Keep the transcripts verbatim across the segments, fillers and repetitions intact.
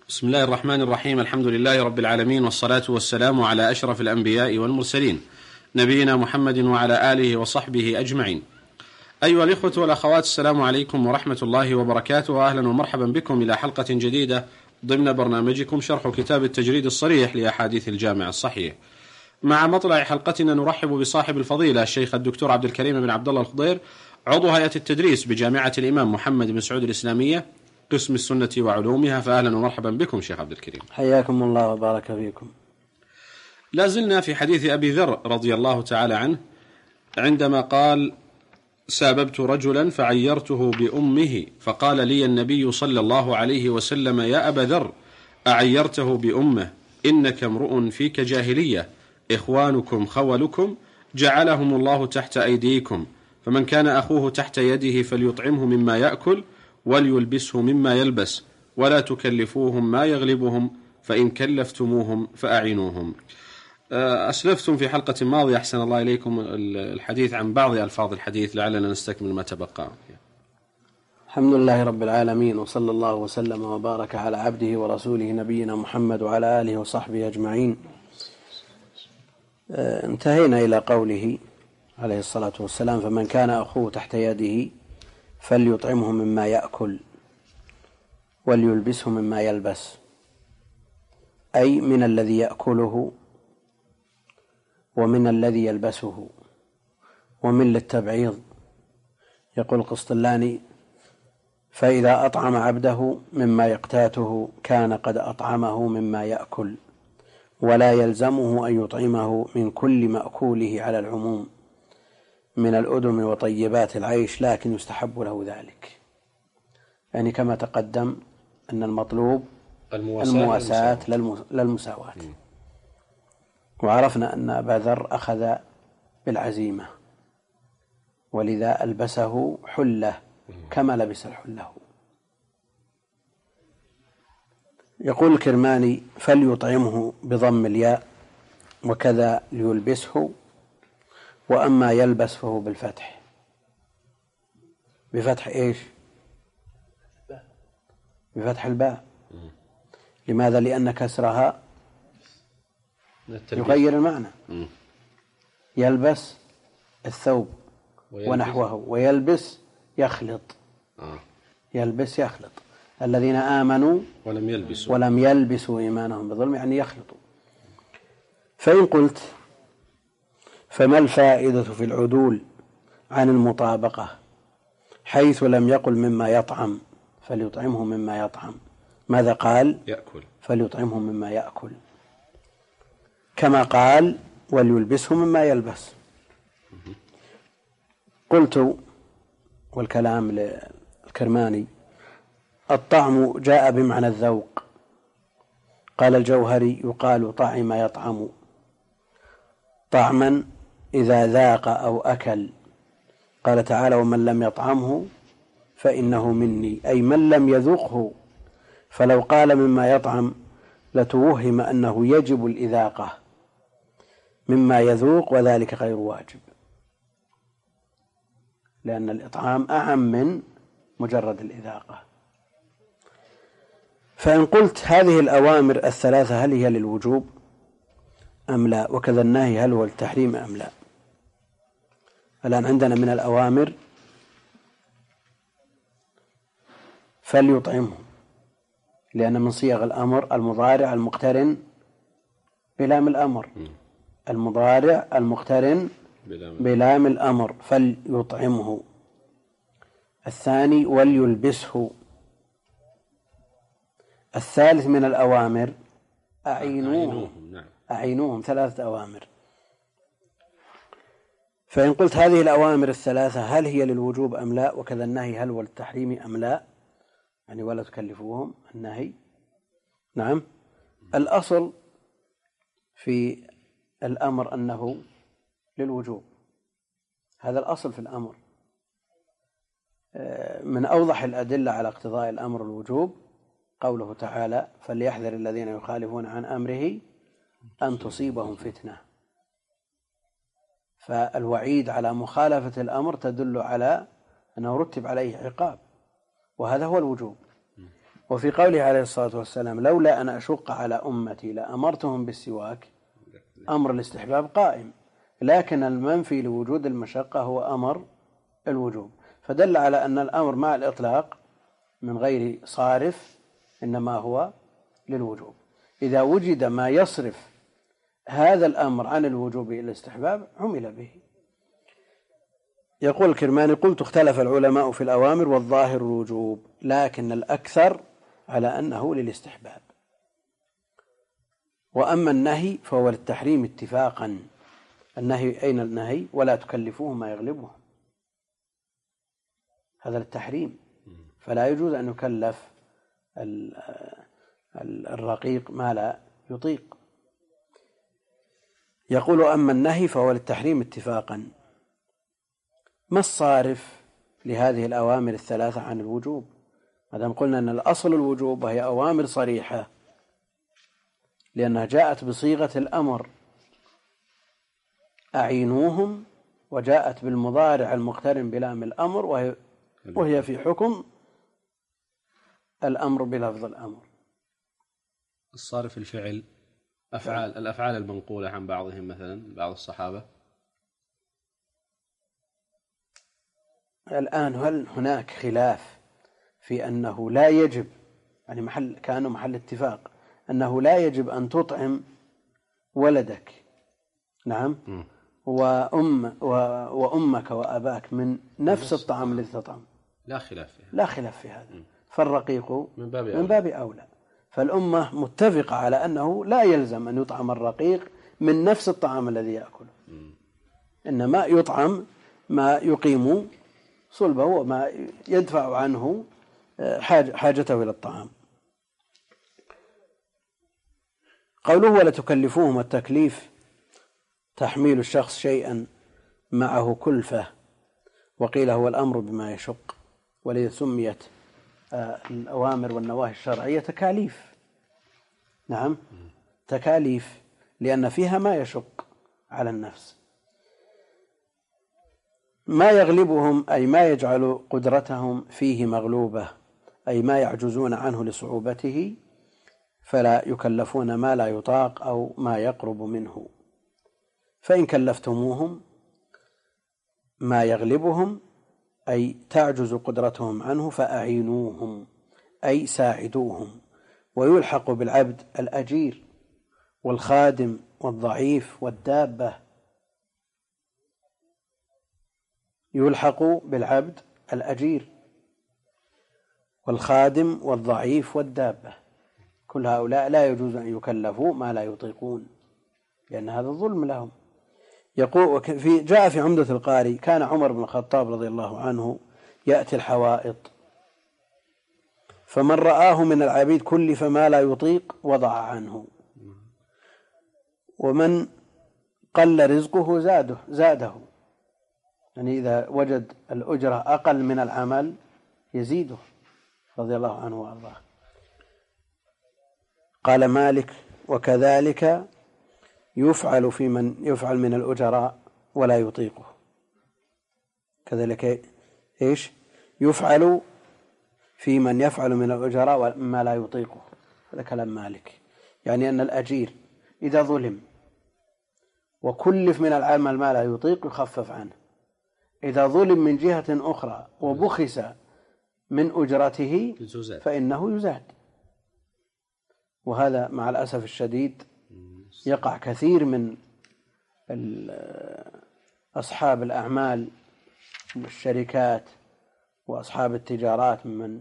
بسم الله الرحمن الرحيم. الحمد لله رب العالمين، والصلاة والسلام على أشرف الأنبياء والمرسلين، نبينا محمد وعلى آله وصحبه أجمعين. أيها الإخوة والأخوات، السلام عليكم ورحمة الله وبركاته، وأهلا ومرحبا بكم إلى حلقة جديدة ضمن برنامجكم شرح كتاب التجريد الصريح لأحاديث الجامع الصحيح. مع مطلع حلقتنا نرحب بصاحب الفضيلة الشيخ الدكتور عبد الكريم بن عبد الله الخضير، عضو هيئة التدريس بجامعة الإمام محمد بن سعود الإسلامية قسم السنة وعلومها. فأهلا ومرحبا بكم شيخ عبد الكريم. حياكم الله وبارك فيكم. لا زلنا في حديث أبي ذر رضي الله تعالى عنه عندما قال: ساببت رجلا فعيرته بأمه فقال لي النبي صلى الله عليه وسلم: يا أبا ذر، أعيرته بأمه؟ إنك امرؤ فيك جاهلية، إخوانكم خولكم، جعلهم الله تحت أيديكم، فمن كان أخوه تحت يده فليطعمه مما يأكل وليلبسه مما يلبس، ولا تكلفوهم ما يغلبهم، فإن كلفتموهم فأعينوهم. أسلفتم في حلقة ماضية أحسن الله إليكم الحديث عن بعض ألفاظ الحديث، لعلنا نستكمل ما تبقى. الحمد لله رب العالمين، وصلى الله وسلم وبارك على عبده ورسوله نبينا محمد وعلى آله وصحبه أجمعين. انتهينا إلى قوله عليه الصلاة والسلام: فمن كان أخوه تحت يده فليطعمه مما يأكل وليلبسه مما يلبس، أي من الذي يأكله ومن الذي يلبسه، ومن للتبعيض. يقول القسطلاني: فإذا أطعم عبده مما يقتاته كان قد أطعمه مما يأكل، ولا يلزمه أن يطعمه من كل مأكوله على العموم من الأدم وطيبات العيش، لكن يستحب له ذلك. يعني كما تقدم أن المطلوب المواساة للمساواة. وعرفنا أن أبا ذر أخذ بالعزيمة، ولذا ألبسه حلة كما لبس الحله. يقول الكرماني: فليطعمه بضم الياء، وكذا ليلبسه، وأما يلبس فهو بالفتح. بفتح إيش؟ بفتح الباء. لماذا؟ لأن كسرها يغير المعنى. يلبس الثوب ونحوه، ويلبس يخلط. يلبس يخلط. الذين آمنوا ولم يلبسوا ولم يلبسوا إيمانهم بظلم، يعني يخلطوا. فإن قلت: فما الفائدة في العدول عن المطابقة حيث لم يقل مما يطعم فليطعمه مما يطعم؟ ماذا قال؟ يأكل. فليطعمه مما يأكل، كما قال وليلبسه مما يلبس. قلت، والكلام للكرماني: الطعم جاء بمعنى الذوق. قال الجوهري: يقال طعم يطعم، طعما إذا ذاق أو أكل. قال تعالى: ومن لم يطعمه فإنه مني، أي من لم يذوقه. فلو قال مما يطعم لتوهم أنه يجب الإذاقة مما يذوق، وذلك غير واجب، لأن الإطعام أعم من مجرد الإذاقة. فإن قلت: هذه الأوامر الثلاثة هل هي للوجوب أم لا؟ وكذا النهي هل هو التحريم أم لا؟ الآن عندنا من الأوامر: فليطعمه، لأن من صيغ الأمر المضارع المقترن بلام الأمر. المضارع المقترن بلام الأمر، فليطعمه. الثاني: وليلبسه. الثالث من الأوامر: أعينوهم. أعينوهم. ثلاثة أوامر. فإن قلت: هذه الأوامر الثلاثة هل هي للوجوب أم لا؟ وكذا النهي هل هو للتحريم أم لا؟ يعني ولا تكلفوهم النهي. نعم، الأصل في الأمر أنه للوجوب، هذا الأصل في الأمر. من أوضح الأدلة على اقتضاء الأمر الوجوب قوله تعالى: فليحذر الذين يخالفون عن أمره أن تصيبهم فتنة. فالوعيد على مخالفة الأمر تدل على أنه رتب عليه عقاب، وهذا هو الوجوب. وفي قوله عليه الصلاة والسلام لولا أن أشق على أمتي لأمرتهم بالسواك، أمر الاستحباب قائم، لكن المنفي لوجود المشقة هو أمر الوجوب، فدل على أن الأمر مع الإطلاق من غير صارف إنما هو للوجوب. إذا وجد ما يصرف هذا الأمر عن الوجوب إلى الاستحباب عمل به. يقول الكرماني قلت اختلف العلماء في الأوامر والظاهر الوجوب، لكن الأكثر على أنه للاستحباب. وأما النهي فهو للتحريم اتفاقا. النهي أين النهي؟ ولا تكلفوه ما يغلبه، هذا للتحريم، فلا يجوز أن يكلف الرقيق ما لا يطيق. يقول أما النهي فهو للتحريم اتفاقا. ما الصارف لهذه الأوامر الثلاثة عن الوجوب؟ مادام قلنا أن الأصل الوجوب وهي أوامر صريحة لأنها جاءت بصيغة الأمر أعينوهم، وجاءت بالمضارع المقترن بلام الأمر وهي, وهي في حكم الأمر بلفظ الأمر. الصارف الفعل أفعال الأفعال المنقولة عن بعضهم، مثلا بعض الصحابة. الآن هل هناك خلاف في أنه لا يجب، يعني محل كانوا محل اتفاق أنه لا يجب أن تطعم ولدك، نعم، م. وأم وأمك وأباك من نفس الطعام الذي تطعم، لا خلاف فيها، لا خلاف في هذا. م. فالرقيق من باب من باب أولى. فالأمة متفقة على أنه لا يلزم أن يطعم الرقيق من نفس الطعام الذي يأكله، م. إنما يطعم ما يقيم صلبه وما يدفع عنه حاجته إلى الطعام. قوله ولا تكلفوهم، التكليف تحميل الشخص شيئا معه كلفة، وقيل هو الأمر بما يشق، ولذا سميت الأوامر والنواهي الشرعية تكاليف. نعم، تكاليف لأن فيها ما يشق على النفس. ما يغلبهم أي ما يجعل قدرتهم فيه مغلوبة، أي ما يعجزون عنه لصعوبته، فلا يكلفون ما لا يطاق أو ما يقرب منه. فإن كلفتموهم ما يغلبهم أي تعجز قدرتهم عنه فأعينوهم أي ساعدوهم. ويلحق بالعبد الأجير والخادم والضعيف والدابة، يلحق بالعبد الأجير والخادم والضعيف والدابة، كل هؤلاء لا يجوز أن يكلفوا ما لا يطيقون لأن هذا الظلم لهم. يقول في جاء في عمدة القاري كان عمر بن الخطاب رضي الله عنه يأتي الحوائط، فمن رآه من العبيد كلف ما لا يطيق وضع عنه، ومن قل رزقه زاده زاده يعني إذا وجد الأجرة أقل من العمل يزيده رضي الله عنه وأرضاه. قال مالك وكذلك يفعل في من يفعل من الأجراء ولا يطيقه. كذلك إيش يفعل في من يفعل من الأجراء ما لا يطيقه، هذا كلام مالك، يعني أن الأجير إذا ظلم وكلف من العمل ما لا يطيق يخفف عنه، إذا ظلم من جهة أخرى وبخس من أجرته فإنه يزاد. وهذا مع الأسف الشديد يقع كثير من أصحاب الأعمال والشركات وأصحاب التجارات ممن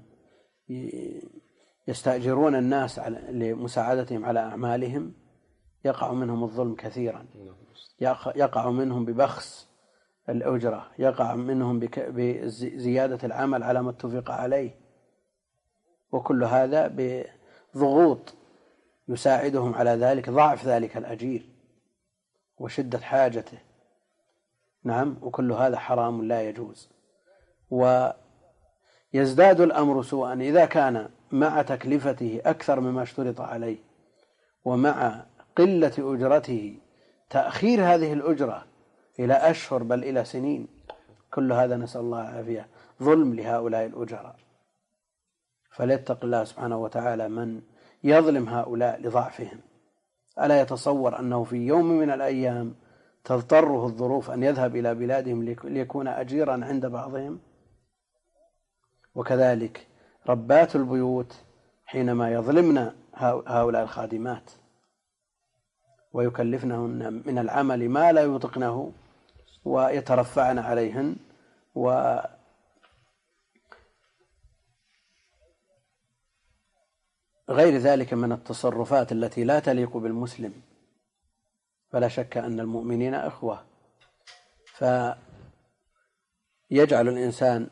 يستأجرون الناس لمساعدتهم على أعمالهم، يقع منهم الظلم كثيرا، يقع منهم ببخس الأجرة، يقع منهم بزيادة العمل على ما اتفق عليه، وكل هذا بضغوط يساعدهم على ذلك ضعف ذلك الأجير وشدة حاجته. نعم، وكل هذا حرام لا يجوز. ويزداد الأمر سوءا إذا كان مع تكلفته أكثر مما اشترط عليه ومع قلة أجرته تأخير هذه الأجرة إلى أشهر بل إلى سنين، كل هذا نسأل الله العافية ظلم لهؤلاء الأجراء. فليتق الله سبحانه وتعالى من يظلم هؤلاء لضعفهم. ألا يتصور أنه في يوم من الأيام تضطره الظروف أن يذهب إلى بلادهم ليكون أجيرا عند بعضهم؟ وكذلك ربات البيوت حينما يظلمن هؤلاء الخادمات ويكلفنهن من العمل ما لا يطقنه ويترفعن عليهن وغير ذلك من التصرفات التي لا تليق بالمسلم، فلا شك أن المؤمنين أخوة. فيجعل الإنسان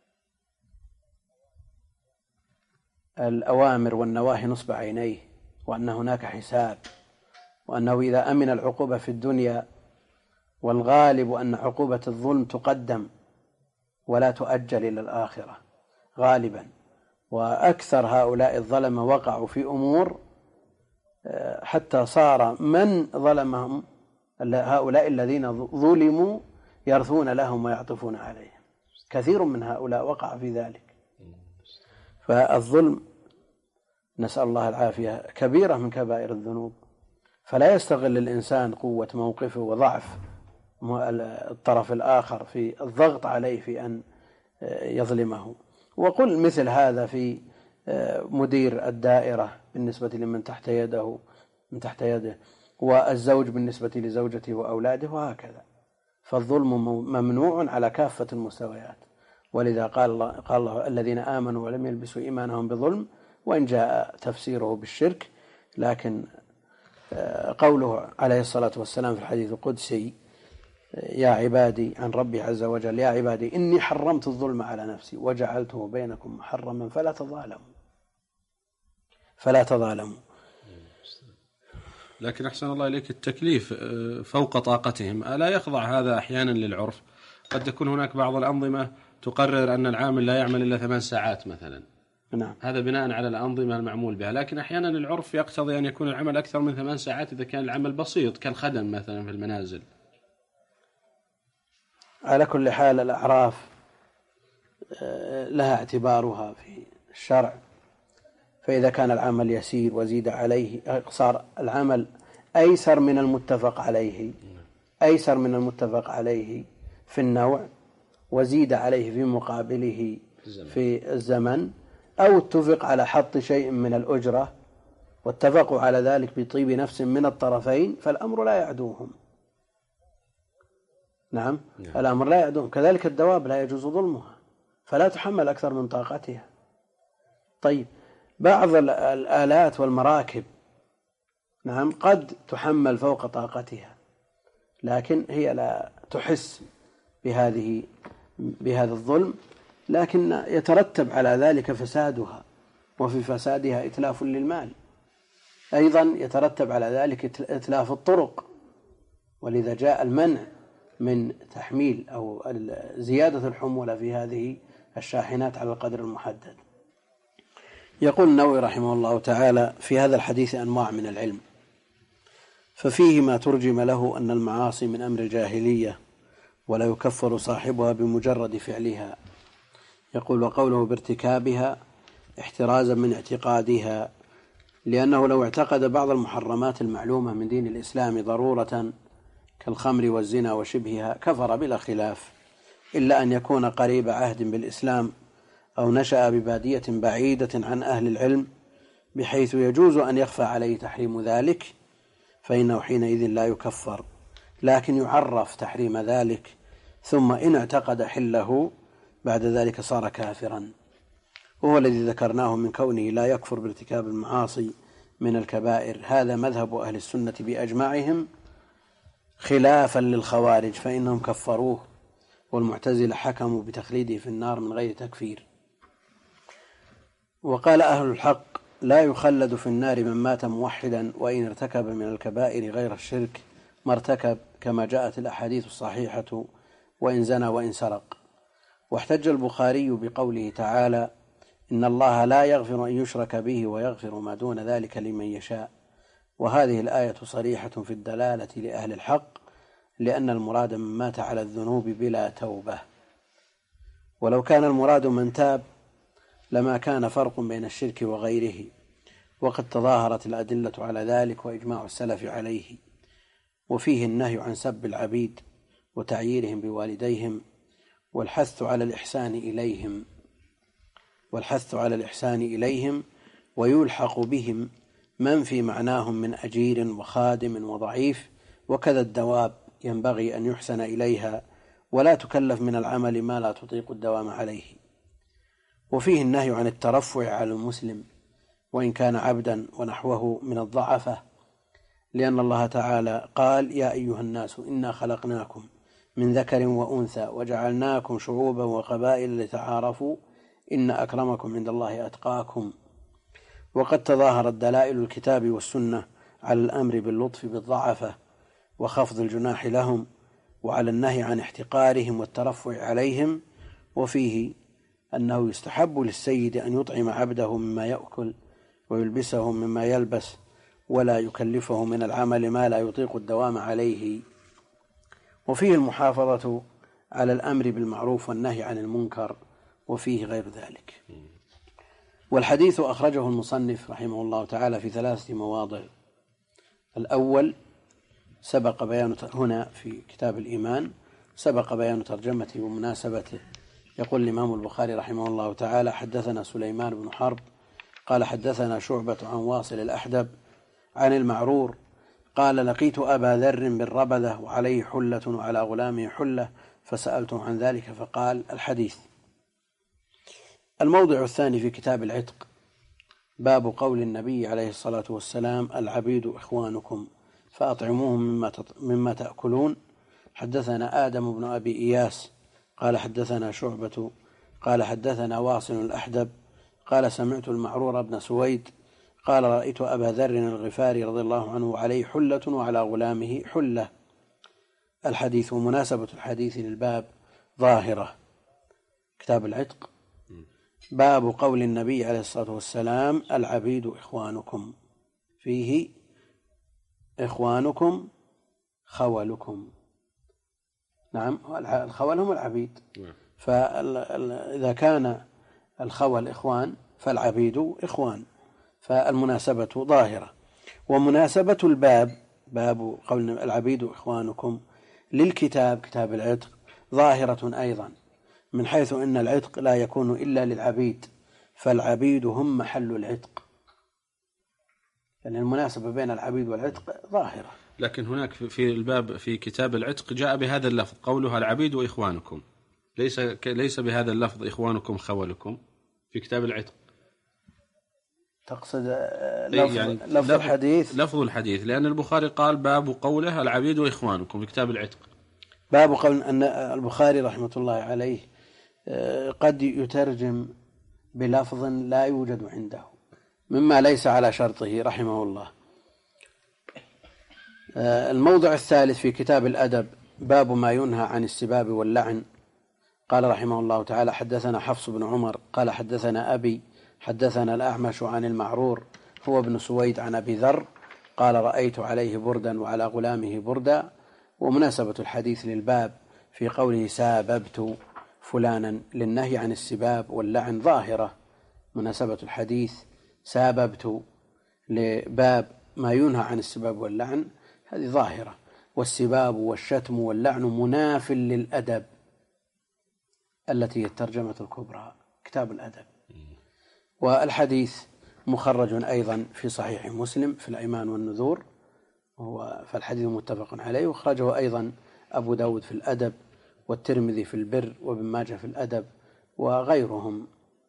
الأوامر والنواهي نصب عينيه، وأن هناك حساب، وأنه إذا أمن العقوبة في الدنيا، والغالب أن عقوبة الظلم تقدم ولا تؤجل إلى الآخرة غالبا. وأكثر هؤلاء الظلمة وقعوا في أمور حتى صار من ظلمهم هؤلاء الذين ظلموا يرثون لهم ويعطفون عليهم. كثير من هؤلاء وقع في ذلك. فالظلم نسأل الله العافية كبيرة من كبائر الذنوب، فلا يستغل الإنسان قوة موقفه وضعف الطرف الآخر في الضغط عليه في أن يظلمه. وقل مثل هذا في مدير الدائرة بالنسبة لمن تحت يده من تحت يده، والزوج بالنسبة لزوجته وأولاده، وهكذا. فالظلم ممنوع على كافة المستويات. ولذا قال الله, قال الله الذين آمنوا ولم يلبسوا إيمانهم بظلم، وإن جاء تفسيره بالشرك، لكن قوله عليه الصلاة والسلام في الحديث القدسي: يا عبادي عن ربي عز وجل: يا عبادي إني حرمت الظلم على نفسي وجعلته بينكم محرما فلا تظالموا فلا تظالموا. لكن أحسن الله إليك، التكليف فوق طاقتهم ألا يخضع هذا أحيانا للعرف؟ قد تكون هناك بعض الأنظمة تقرر أن العامل لا يعمل إلا ثمان ساعات مثلا، نعم. هذا بناء على الأنظمة المعمول بها، لكن أحيانا العرف يقتضي أن يكون العمل أكثر من ثمان ساعات إذا كان العمل بسيط كالخدم مثلا في المنازل. على كل حال الأعراف لها اعتبارها في الشرع، فإذا كان العمل يسير وزيد عليه صار العمل أيسر من المتفق عليه أيسر من المتفق عليه في النوع، وزيد عليه في مقابله في الزمن، أو اتفق على حط شيء من الأجرة واتفقوا على ذلك بطيب نفس من الطرفين، فالأمر لا يعدوهم. نعم, نعم. الأمر لا يعدوهم. كذلك الدواب لا يجوز ظلمها، فلا تحمل أكثر من طاقتها. طيب، بعض الآلات والمراكب نعم قد تحمل فوق طاقتها، لكن هي لا تحس بهذه بهذا الظلم، لكن يترتب على ذلك فسادها، وفي فسادها إتلاف للمال. أيضا يترتب على ذلك إتلاف الطرق، ولذا جاء المنع من تحميل أو زيادة الحمولة في هذه الشاحنات على القدر المحدد. يقول النووي رحمه الله تعالى: في هذا الحديث أنواع من العلم، ففيه ما ترجم له أن المعاصي من أمر الجاهلية ولا يكفر صاحبها بمجرد فعلها. يقول: وقوله بارتكابها احترازا من اعتقادها، لأنه لو اعتقد بعض المحرمات المعلومة من دين الإسلام ضرورة كالخمر والزنا وشبهها كفر بلا خلاف، إلا أن يكون قريب عهد بالإسلام أو نشأ ببادية بعيدة عن أهل العلم بحيث يجوز أن يخفى عليه تحريم ذلك، فإنه حينئذ لا يكفر، لكن يعرف تحريم ذلك، ثم إن اعتقد حله بعد ذلك صار كافرا. وهو الذي ذكرناه من كونه لا يكفر بارتكاب المعاصي من الكبائر. هذا مذهب أهل السنة بأجمعهم، خلافا للخوارج فإنهم كفروه، والمعتزلة حكموا بتخليده في النار من غير تكفير. وقال أهل الحق: لا يخلد في النار من مات موحدا وإن ارتكب من الكبائر غير الشرك ما ارتكب، كما جاءت الأحاديث الصحيحة: وإن زنى وإن سرق. واحتج البخاري بقوله تعالى: إن الله لا يغفر أن يشرك به ويغفر ما دون ذلك لمن يشاء. وهذه الآية صريحة في الدلالة لأهل الحق، لأن المراد من مات على الذنوب بلا توبة. ولو كان المراد من تاب لما كان فرق بين الشرك وغيره، وقد تظاهرت الأدلة على ذلك وإجماع السلف عليه. وفيه النهي عن سب العبيد وتعييرهم بوالديهم، والحث على الإحسان إليهم والحث على الإحسان إليهم ويلحق بهم من في معناهم من أجير وخادم وضعيف، وكذا الدواب ينبغي أن يحسن إليها ولا تكلف من العمل ما لا تطيق الدوام عليه. وفيه النهي عن الترفع على المسلم وإن كان عبدا ونحوه من الضعفة، لأن الله تعالى قال: يا أيها الناس إنا خلقناكم من ذكر وأنثى وجعلناكم شعوبا وقبائل لتعارفوا إن أكرمكم عند الله أتقاكم. وقد تظاهرت دلائل الكتاب والسنة على الأمر باللطف بالضعفة وخفض الجناح لهم، وعلى النهي عن احتقارهم والترفع عليهم. وفيه أنه يستحب للسيد أن يطعم عبده مما يأكل ويلبسه مما يلبس، ولا يكلفه من العمل ما لا يطيق الدوام عليه. وفيه المحافظة على الأمر بالمعروف والنهي عن المنكر، وفيه غير ذلك. والحديث أخرجه المصنف رحمه الله تعالى في ثلاثة مواضع. الأول سبق بيان هنا في كتاب الإيمان، سبق بيان ترجمته ومناسبته. يقول الإمام البخاري رحمه الله تعالى: حدثنا سليمان بن حرب قال حدثنا شعبة عن واصل الأحدب عن المعرور قال: لقيت أبا ذر بالربذة وعليه حلة وعلى غلامه حلة فسألته عن ذلك فقال. الحديث. الموضع الثاني في كتاب العتق، باب قول النبي عليه الصلاة والسلام: العبيد إخوانكم فأطعموهم مما, مما تأكلون. حدثنا آدم بن أبي إياس قال حدثنا شعبة قال حدثنا واصل الأحدب قال: سمعت المعرور بن سويد قال: رأيت أبا ذر الغفاري رضي الله عنه عليه حلة وعلى غلامه حلة. الحديث. ومناسبة الحديث للباب ظاهرة. كتاب العتق، باب قول النبي عليه الصلاة والسلام: العبيد إخوانكم، فيه إخوانكم خولكم. نعم، الخول هم العبيد، فإذا كان الخول إخوان فالعبيد إخوان، فالمناسبة ظاهرة. ومناسبة الباب، باب قول العبيد إخوانكم، للكتاب كتاب العتق ظاهرة أيضا، من حيث أن العتق لا يكون إلا للعبيد، فالعبيد هم محل العتق، لأن يعني المناسبة بين العبيد والعتق ظاهرة. لكن هناك في الباب في كتاب العتق جاء بهذا اللفظ قولها العبيد وإخوانكم، ليس ليس بهذا اللفظ إخوانكم خولكم في كتاب العتق. تقصد لفظ, يعني لفظ الحديث؟ لفظ الحديث، لأن البخاري قال باب قوله العبيد وإخوانكم في كتاب العتق. باب قول أن البخاري رحمة الله عليه قد يترجم بلفظ لا يوجد عنده مما ليس على شرطه رحمه الله. الموضع الثالث في كتاب الأدب، باب ما ينهى عن السباب واللعن. قال رحمه الله تعالى: حدثنا حفص بن عمر قال حدثنا أبي حدثنا الأعمش عن المعرور هو ابن سويد عن أبي ذر قال: رأيت عليه بردا وعلى غلامه بردا. ومناسبة الحديث للباب في قوله: ساببت فلانا، للنهي عن السباب واللعن ظاهرة. مناسبة الحديث ساببت لباب ما ينهى عن السباب واللعن هذه ظاهرة. والسباب والشتم واللعن مناف للأدب التي هي الترجمة الكبرى كتاب الأدب. والحديث مخرج أيضا في صحيح مسلم في الأيمان والنذور، فالحديث متفق عليه. وخرجه أيضا أبو داود في الأدب والترمذي في البر وابن ماجه في الأدب وغيرهم.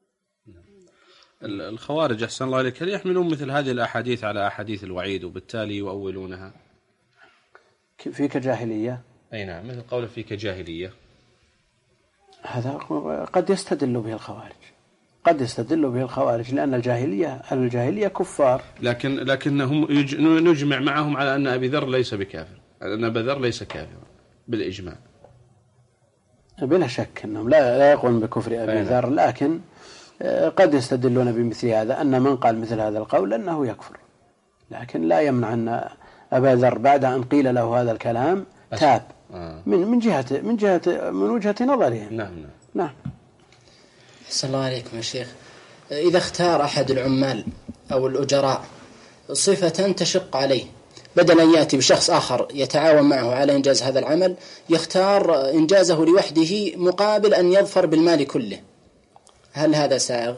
الخوارج أحسن الله إليك هل يحملون مثل هذه الأحاديث على أحاديث الوعيد وبالتالي يؤولونها؟ فيك جاهلية؟ أي نعم، مثل قوله فيك جاهلية، هذا قد يستدل به الخوارج، قد يستدل به الخوارج لأن الجاهلية أهل الجاهلية كفار، لكن لكنهم نجمع معهم على أن أبي ذر ليس بكافر، أن أبي ذر ليس كافرا بالإجماع. بلا شك أنهم لا لا يقولون بكفر أبي ذر، لكن قد يستدلون بمثل هذا أن من قال مثل هذا القول أنه يكفر، لكن لا يمنع أن أبا ذر بعد أن قيل له هذا الكلام تاب آه. من من جهة من جهة من وجهة نظرهم. نعم نعم نعم. أحسن الله عليكم يا شيخ. إذا اختار أحد العمال أو الأجراء صفة تشق عليه، بدل أن يأتي بشخص آخر يتعاون معه على إنجاز هذا العمل، يختار إنجازه لوحده مقابل أن يظفر بالمال كله، هل هذا سائغ؟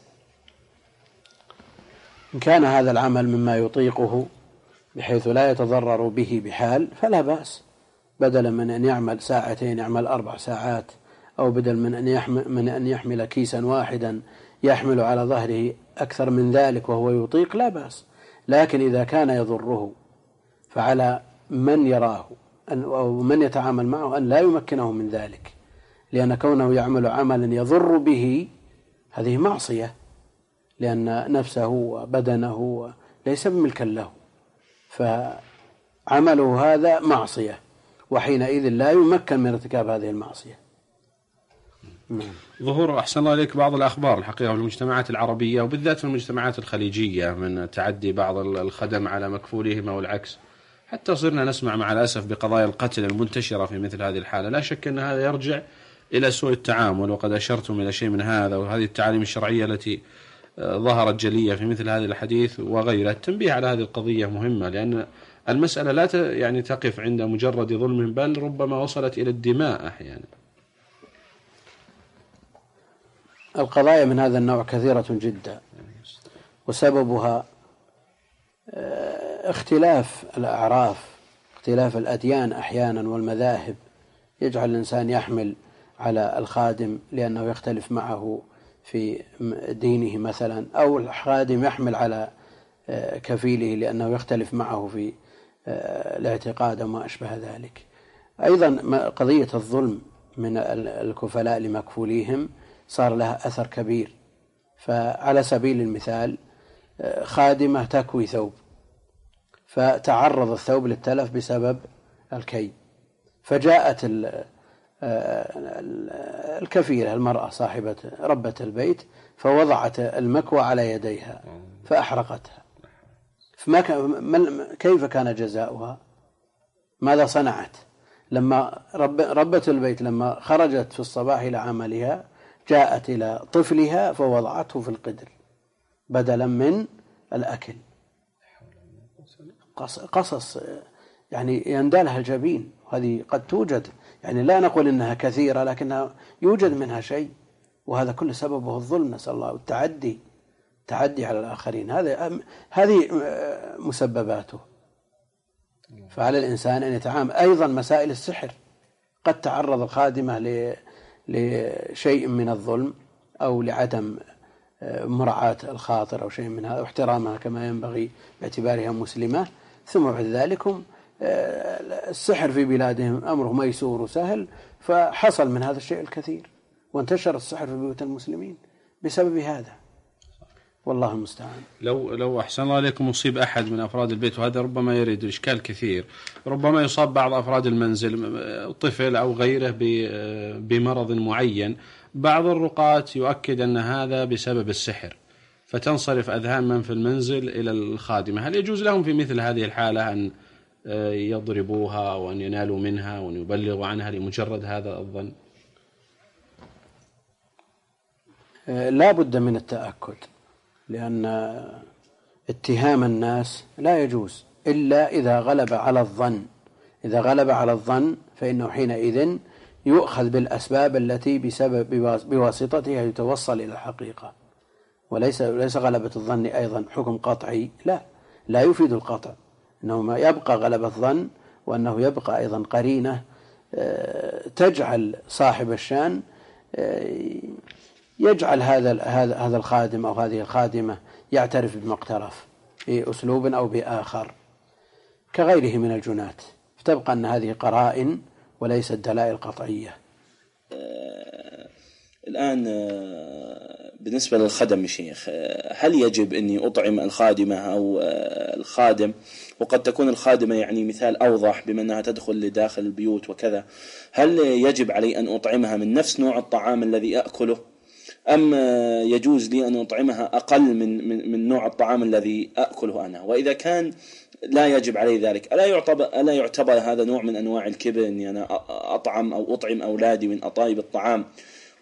إن كان هذا العمل مما يطيقه بحيث لا يتضرر به بحال فلا بأس، بدلا من أن يعمل ساعتين يعمل أربع ساعات، أو بدل من أن يحمل, من أن يحمل كيسا واحدا يحمل على ظهره أكثر من ذلك وهو يطيق، لا بأس. لكن إذا كان يضره فعلى من يراه أو من يتعامل معه أن لا يمكنه من ذلك، لأن كونه يعمل عملا يضر به هذه معصية، لأن نفسه وبدنه ليس بملكا له، فعمله هذا معصية، وحينئذ لا يمكن من ارتكاب هذه المعصية. ظهور أحسن الله إليك بعض الأخبار الحقيقة في المجتمعات العربية وبالذات في المجتمعات الخليجية من تعدي بعض الخدم على مكفولهم أو العكس، حتى صرنا نسمع مع الأسف بقضايا القتل المنتشرة في مثل هذه الحالة. لا شك أن هذا يرجع إلى سوء التعامل، وقد أشرتم إلى شيء من هذا، وهذه التعاليم الشرعية التي ظهرت جلية في مثل هذه الحديث وغيرها. التنبيه على هذه القضية مهمة، لأن المسألة لا يعني تقف عند مجرد ظلم، بل ربما وصلت إلى الدماء أحيانا. القضايا من هذا النوع كثيرة جدا، وسببها اختلاف الأعراف، اختلاف الأديان أحيانا والمذاهب، يجعل الإنسان يحمل على الخادم لأنه يختلف معه في دينه مثلا، أو الخادم يحمل على كفيله لأنه يختلف معه في الاعتقاد وما أشبه ذلك. أيضا قضية الظلم من الكفلاء لمكفوليهم صار لها أثر كبير. فعلى سبيل المثال خادمة تكوي ثوب، فتعرض الثوب للتلف بسبب الكي، فجاءت الكفيلة المرأة صاحبة ربة البيت فوضعت المكوى على يديها فأحرقتها. فما كان كيف كان جزاؤها؟ ماذا صنعت؟ لما رب ربة البيت لما خرجت في الصباح إلى عملها جاءت إلى طفلها فوضعته في القدر بدلا من الأكل. قصص يعني يندالها الجبين، وهذه قد توجد، يعني لا نقول إنها كثيرة لكنها يوجد منها شيء، وهذا كل سببه الظلم، نسأل الله، التعدي تعدي على الآخرين، هذا هذه مسبباته. فعلى الإنسان أن يتعامل. أيضا مسائل السحر، قد تعرض الخادمة لشيء من الظلم أو لعدم مراعاة الخاطر أو شيء من هذا واحترامها كما ينبغي باعتبارها مسلمة، ثم بعد ذلك السحر في بلادهم أمره ميسور وسهل، فحصل من هذا الشيء الكثير، وانتشر السحر في بيوت المسلمين بسبب هذا، والله المستعان. لو لو أحسن الله عليكم مصيب أحد من أفراد البيت، وهذا ربما يريد الإشكال كثير، ربما يصاب بعض أفراد المنزل طفل أو غيره بمرض معين، بعض الرقاة يؤكد أن هذا بسبب السحر، فتنصرف أذهان من في المنزل إلى الخادمة. هل يجوز لهم في مثل هذه الحالة أن يضربوها أو أن ينالوا منها وأن يبلغوا عنها لمجرد هذا الظن؟ لا بد من التأكد، لأن اتهام الناس لا يجوز إلا إذا غلب على الظن. إذا غلب على الظن فإنه حينئذ يؤخذ بالأسباب التي بسبب بواسطتها يتوصل إلى الحقيقة، وليس ليس غلبة الظن أيضا حكم قطعي، لا لا يفيد القطع، إنه ما يبقى غلبة الظن، وأنه يبقى أيضا قرينة تجعل صاحب الشان يجعل هذا هذا هذا الخادم أو هذه الخادمة يعترف بما اقترف بأسلوب أو بآخر كغيره من الجنات، فتبقى أن هذه قرائن وليست دلائل قطعية. الآن بالنسبة للخدم يا شيخ، هل يجب أني أطعم الخادمة أو الخادم؟ وقد تكون الخادمة يعني مثال أوضح بما أنها تدخل لداخل البيوت وكذا، هل يجب علي أن أطعمها من نفس نوع الطعام الذي أكله، أم يجوز لي أن أطعمها أقل من من من نوع الطعام الذي أكله أنا؟ وإذا كان لا يجب علي ذلك، ألا يعتبر ألا يعتبر هذا نوع من أنواع الكبر، أني أنا أطعم أو أطعم أولادي من أطايب الطعام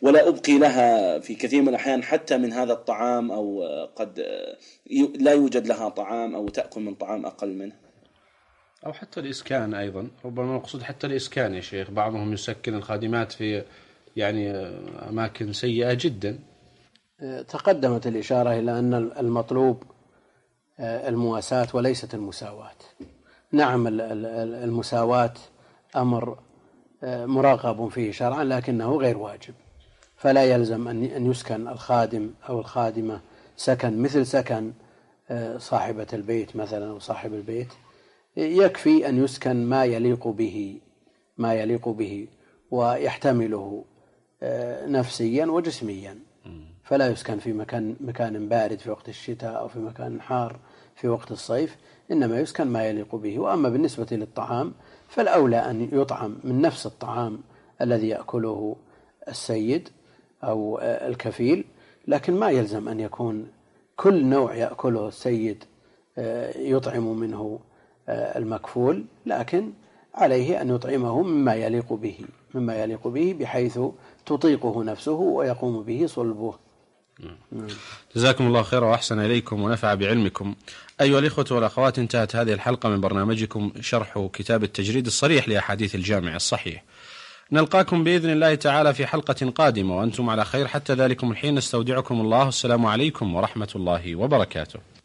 ولا أبقي لها في كثير من الأحيان حتى من هذا الطعام، أو قد لا يوجد لها طعام أو تأكل من طعام أقل منه؟ أو حتى الإسكان أيضا، ربما المقصود حتى الإسكان يا شيخ، بعضهم يسكن الخادمات في يعني أماكن سيئة جدا. تقدمت الإشارة إلى أن المطلوب المواساة وليست المساواة. نعم المساواة أمر مرغب فيه شرعا لكنه غير واجب، فلا يلزم أن يسكن الخادم أو الخادمة سكن مثل سكن صاحبة البيت مثلا أو صاحب البيت، يكفي أن يسكن ما يليق به ما يليق به ويحتمله نفسيا وجسميا، فلا يسكن في مكان مكان بارد في وقت الشتاء أو في مكان حار في وقت الصيف، إنما يسكن ما يليق به. وأما بالنسبة للطعام فالأولى أن يطعم من نفس الطعام الذي يأكله السيد أو الكفيل، لكن ما يلزم أن يكون كل نوع يأكله السيد يطعم منه المكفول، لكن عليه أن يطعمه مما يليق به مما يليق به بحيث تطيقه نفسه ويقوم به صلبه. جزاكم الله خيرا وأحسن إليكم ونفع بعلمكم. أيها الإخوة والأخوات، انتهت هذه الحلقة من برنامجكم شرح كتاب التجريد الصريح لأحاديث الجامع الصحيح. نلقاكم بإذن الله تعالى في حلقة قادمة وأنتم على خير، حتى ذلكم الحين نستودعكم الله. السلام عليكم ورحمة الله وبركاته.